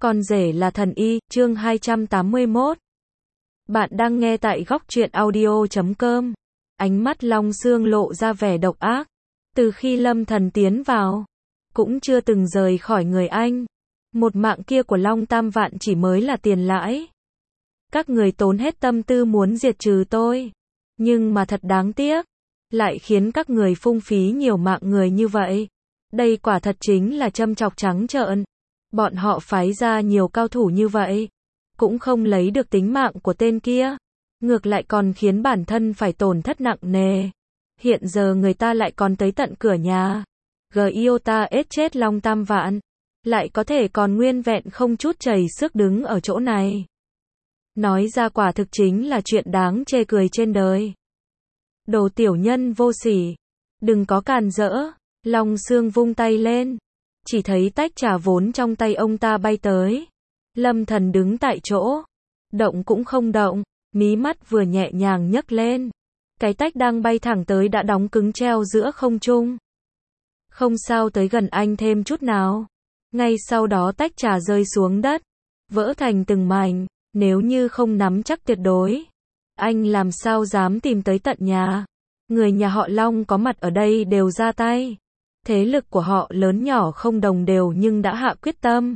Con rể là thần y, chương 281. Bạn đang nghe tại góc truyện audio.com. Ánh mắt Long Sương lộ ra vẻ độc ác. Từ khi Lâm Thần tiến vào, cũng chưa từng rời khỏi người anh. Một mạng kia của Long Tam Vạn chỉ mới là tiền lãi. Các người tốn hết tâm tư muốn diệt trừ tôi. Nhưng mà thật đáng tiếc. Lại khiến các người phung phí nhiều mạng người như vậy. Đây quả thật chính là châm chọc trắng trợn. Bọn họ phái ra nhiều cao thủ như vậy, cũng không lấy được tính mạng của tên kia. Ngược lại còn khiến bản thân phải tổn thất nặng nề. Hiện giờ người ta lại còn tới tận cửa nhà. Giota ết chết Long Tam Vạn. Lại có thể còn nguyên vẹn không chút chảy xước đứng ở chỗ này. Nói ra quả thực chính là chuyện đáng chê cười trên đời. Đồ tiểu nhân vô sỉ. Đừng có càn rỡ. Long Sương vung tay lên. Chỉ thấy tách trà vốn trong tay ông ta bay tới. Lâm Thần đứng tại chỗ. Động cũng không động. Mí mắt vừa nhẹ nhàng nhấc lên. Cái tách đang bay thẳng tới đã đóng cứng treo giữa không trung. Không sao tới gần anh thêm chút nào. Ngay sau đó tách trà rơi xuống đất. Vỡ thành từng mảnh. Nếu như không nắm chắc tuyệt đối, anh làm sao dám tìm tới tận nhà. Người nhà họ Long có mặt ở đây đều ra tay. Thế lực của họ lớn nhỏ không đồng đều nhưng đã hạ quyết tâm.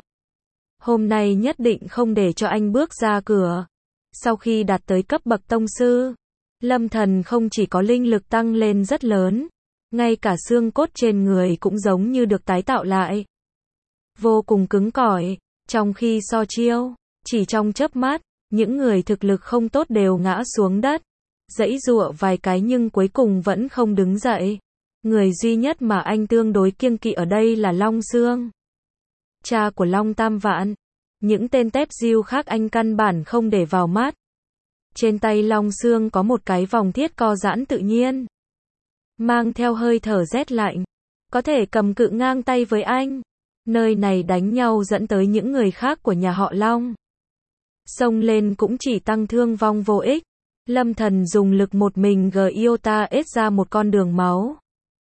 Hôm nay nhất định không để cho anh bước ra cửa. Sau khi đạt tới cấp bậc tông sư, Lâm Thần không chỉ có linh lực tăng lên rất lớn, ngay cả xương cốt trên người cũng giống như được tái tạo lại. Vô cùng cứng cỏi, trong khi so chiêu, chỉ trong chớp mắt, những người thực lực không tốt đều ngã xuống đất. Giãy giụa vài cái nhưng cuối cùng vẫn không đứng dậy. Người duy nhất mà anh tương đối kiêng kỵ ở đây là Long Sương, cha của Long Tam Vạn. Những tên tép diêu khác anh căn bản không để vào mắt. Trên tay Long Sương có một cái vòng thiết co giãn tự nhiên, mang theo hơi thở rét lạnh. Có thể cầm cự ngang tay với anh. Nơi này đánh nhau dẫn tới những người khác của nhà họ Long xông lên cũng chỉ tăng thương vong vô ích. Lâm Thần dùng lực một mình Giota ết ra một con đường máu.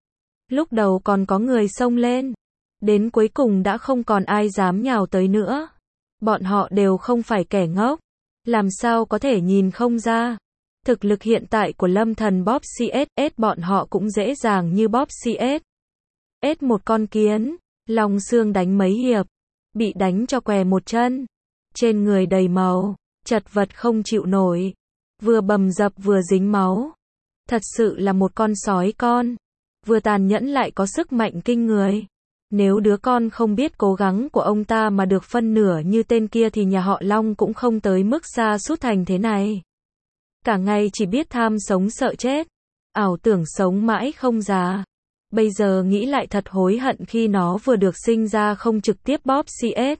Lúc đầu còn có người xông lên, đến cuối cùng đã không còn ai dám nhào tới nữa. Bọn họ đều không phải kẻ ngốc, làm sao có thể nhìn không ra. Thực lực hiện tại của Lâm Thần bóp CS, bọn họ cũng dễ dàng như bóp CS. Một con kiến, Long Sương đánh mấy hiệp, bị đánh cho què một chân. Trên người đầy máu, chật vật không chịu nổi, vừa bầm dập vừa dính máu. Thật sự là một con sói con, vừa tàn nhẫn lại có sức mạnh kinh người. Nếu đứa con không biết cố gắng của ông ta mà được phân nửa như tên kia thì nhà họ Long cũng không tới mức sa sút thành thế này. Cả ngày chỉ biết tham sống sợ chết, ảo tưởng sống mãi không già. Bây giờ nghĩ lại thật hối hận khi nó vừa được sinh ra không trực tiếp bóp CS.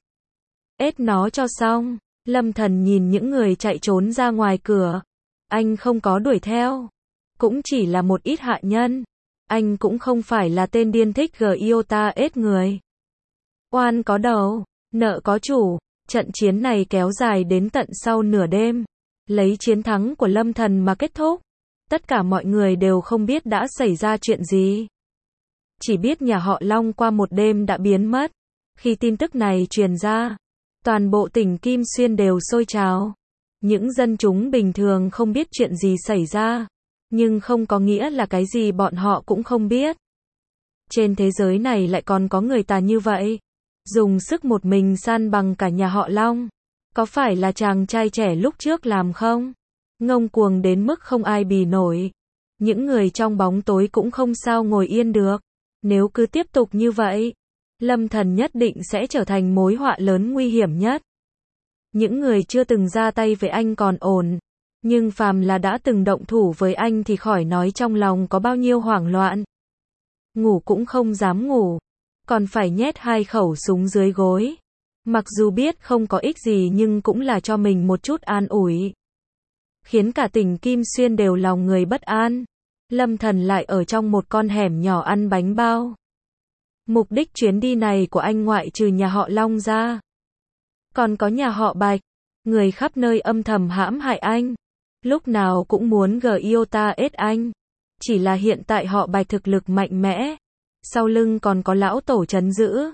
Nó cho xong. Lâm Thần nhìn những người chạy trốn ra ngoài cửa. Anh không có đuổi theo. Cũng chỉ là một ít hạ nhân. Anh cũng không phải là tên điên thích Giota ết người. Oan có đầu, nợ có chủ. Trận chiến này kéo dài đến tận sau nửa đêm. Lấy chiến thắng của Lâm Thần mà kết thúc. Tất cả mọi người đều không biết đã xảy ra chuyện gì. Chỉ biết nhà họ Long qua một đêm đã biến mất. Khi tin tức này truyền ra, toàn bộ tỉnh Kim Xuyên đều sôi trào. Những dân chúng bình thường không biết chuyện gì xảy ra, nhưng không có nghĩa là cái gì bọn họ cũng không biết. Trên thế giới này lại còn có người tà như vậy, dùng sức một mình san bằng cả nhà họ Long. Có phải là chàng trai trẻ lúc trước làm không? Ngông cuồng đến mức không ai bì nổi. Những người trong bóng tối cũng không sao ngồi yên được. Nếu cứ tiếp tục như vậy, Lâm Thần nhất định sẽ trở thành mối họa lớn nguy hiểm nhất. Những người chưa từng ra tay với anh còn ổn, nhưng phàm là đã từng động thủ với anh thì khỏi nói trong lòng có bao nhiêu hoảng loạn. Ngủ cũng không dám ngủ, còn phải nhét 2 khẩu súng dưới gối. Mặc dù biết không có ích gì nhưng cũng là cho mình một chút an ủi. Khiến cả tỉnh Kim Xuyên đều lòng người bất an. Lâm Thần lại ở trong một con hẻm nhỏ ăn bánh bao. Mục đích chuyến đi này của anh ngoại trừ nhà họ Long ra, còn có nhà họ Bạch. Người khắp nơi âm thầm hãm hại anh, lúc nào cũng muốn Giota ết anh. Chỉ là hiện tại họ Bạch thực lực mạnh mẽ, sau lưng còn có lão tổ trấn giữ,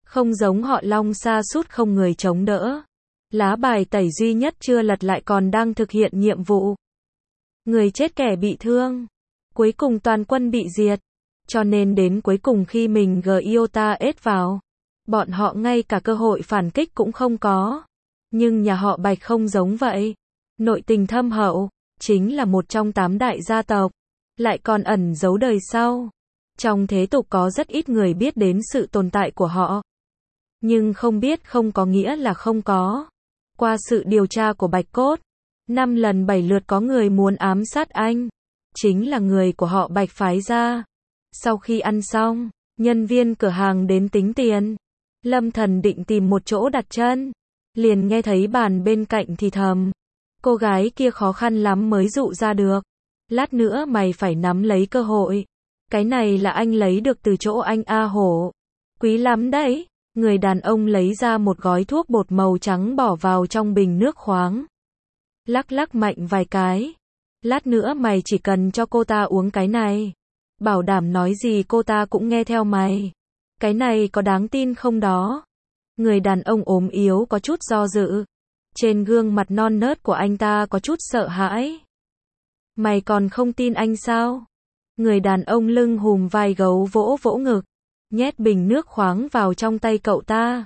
Không giống họ Long sa sút không người chống đỡ. Lá bài tẩy duy nhất chưa lật lại còn đang thực hiện nhiệm vụ. Người chết kẻ bị thương. Cuối cùng toàn quân bị diệt. Cho nên đến cuối cùng khi mình Giota ết vào, bọn họ ngay cả cơ hội phản kích cũng không có. Nhưng nhà họ Bạch không giống vậy. Nội tình thâm hậu, chính là một trong 8 đại gia tộc, lại còn ẩn giấu đời sau. Trong thế tục có rất ít người biết đến sự tồn tại của họ. Nhưng không biết không có nghĩa là không có. Qua sự điều tra của Bạch Cốt, 5 lần 7 lượt có người muốn ám sát anh. Chính là người của họ Bạch phái ra. Sau khi ăn xong, nhân viên cửa hàng đến tính tiền. Lâm Thần định tìm một chỗ đặt chân. Liền nghe thấy bàn bên cạnh thì thầm. Cô gái kia khó khăn lắm mới dụ ra được. Lát nữa mày phải nắm lấy cơ hội. Cái này là anh lấy được từ chỗ anh A Hổ. Quý lắm đấy. Người đàn ông lấy ra một gói thuốc bột màu trắng bỏ vào trong bình nước khoáng. Lắc lắc mạnh vài cái. Lát nữa mày chỉ cần cho cô ta uống cái này. Bảo đảm nói gì cô ta cũng nghe theo mày. Cái này có đáng tin không đó? Người đàn ông ốm yếu có chút do dự. Trên gương mặt non nớt của anh ta có chút sợ hãi. Mày còn không tin anh sao? Người đàn ông lưng hùm vai gấu vỗ vỗ ngực. Nhét bình nước khoáng vào trong tay cậu ta.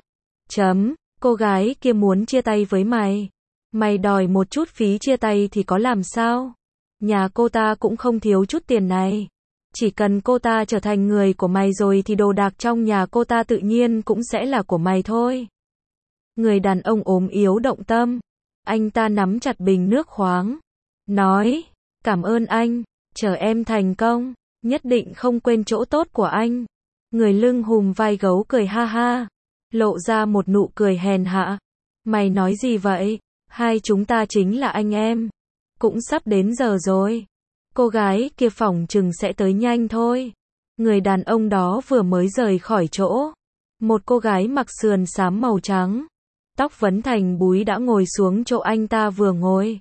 Cô gái kia muốn chia tay với mày. Mày đòi một chút phí chia tay thì có làm sao? Nhà cô ta cũng không thiếu chút tiền này. Chỉ cần cô ta trở thành người của mày rồi thì đồ đạc trong nhà cô ta tự nhiên cũng sẽ là của mày thôi. Người đàn ông ốm yếu động tâm. Anh ta nắm chặt bình nước khoáng. Nói, cảm ơn anh, chờ em thành công, nhất định không quên chỗ tốt của anh. Người lưng hùm vai gấu cười ha ha. Lộ ra một nụ cười hèn hạ. Mày nói gì vậy? Hai chúng ta chính là anh em. Cũng sắp đến giờ rồi. Cô gái kia phỏng chừng sẽ tới nhanh thôi. Người đàn ông đó vừa mới rời khỏi chỗ. Một cô gái mặc sườn xám màu trắng. Tóc vấn thành búi đã ngồi xuống chỗ anh ta vừa ngồi.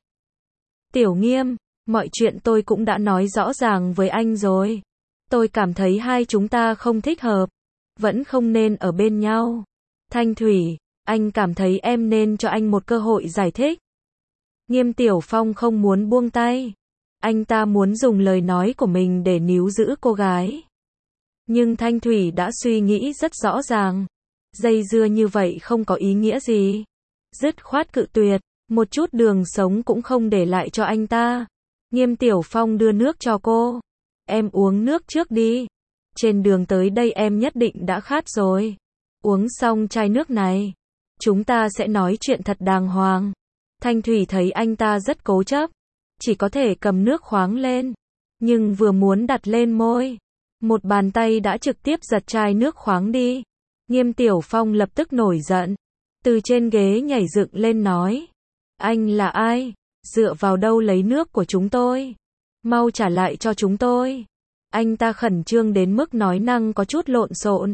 Tiểu Nghiêm, mọi chuyện tôi cũng đã nói rõ ràng với anh rồi. Tôi cảm thấy hai chúng ta không thích hợp. Vẫn không nên ở bên nhau. Thanh Thủy, anh cảm thấy em nên cho anh một cơ hội giải thích. Nghiêm Tiểu Phong không muốn buông tay. Anh ta muốn dùng lời nói của mình để níu giữ cô gái. Nhưng Thanh Thủy đã suy nghĩ rất rõ ràng. Dây dưa như vậy không có ý nghĩa gì. Dứt khoát cự tuyệt, một chút đường sống cũng không để lại cho anh ta. Nghiêm Tiểu Phong đưa nước cho cô. Em uống nước trước đi. Trên đường tới đây em nhất định đã khát rồi. Uống xong chai nước này, chúng ta sẽ nói chuyện thật đàng hoàng. Thanh Thủy thấy anh ta rất cố chấp, chỉ có thể cầm nước khoáng lên. Nhưng vừa muốn đặt lên môi, một bàn tay đã trực tiếp giật chai nước khoáng đi. Nghiêm Tiểu Phong lập tức nổi giận. Từ trên ghế nhảy dựng lên nói. Anh là ai? Dựa vào đâu lấy nước của chúng tôi? Mau trả lại cho chúng tôi. Anh ta khẩn trương đến mức nói năng có chút lộn xộn.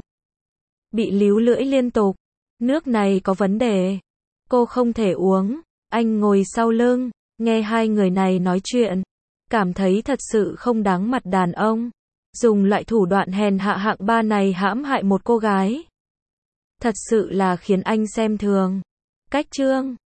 Bị líu lưỡi liên tục. Nước này có vấn đề. Cô không thể uống. Anh ngồi sau lưng, nghe hai người này nói chuyện. Cảm thấy thật sự không đáng mặt đàn ông. Dùng loại thủ đoạn hèn hạ hạng ba này hãm hại một cô gái. Thật sự là khiến anh xem thường. Cách chương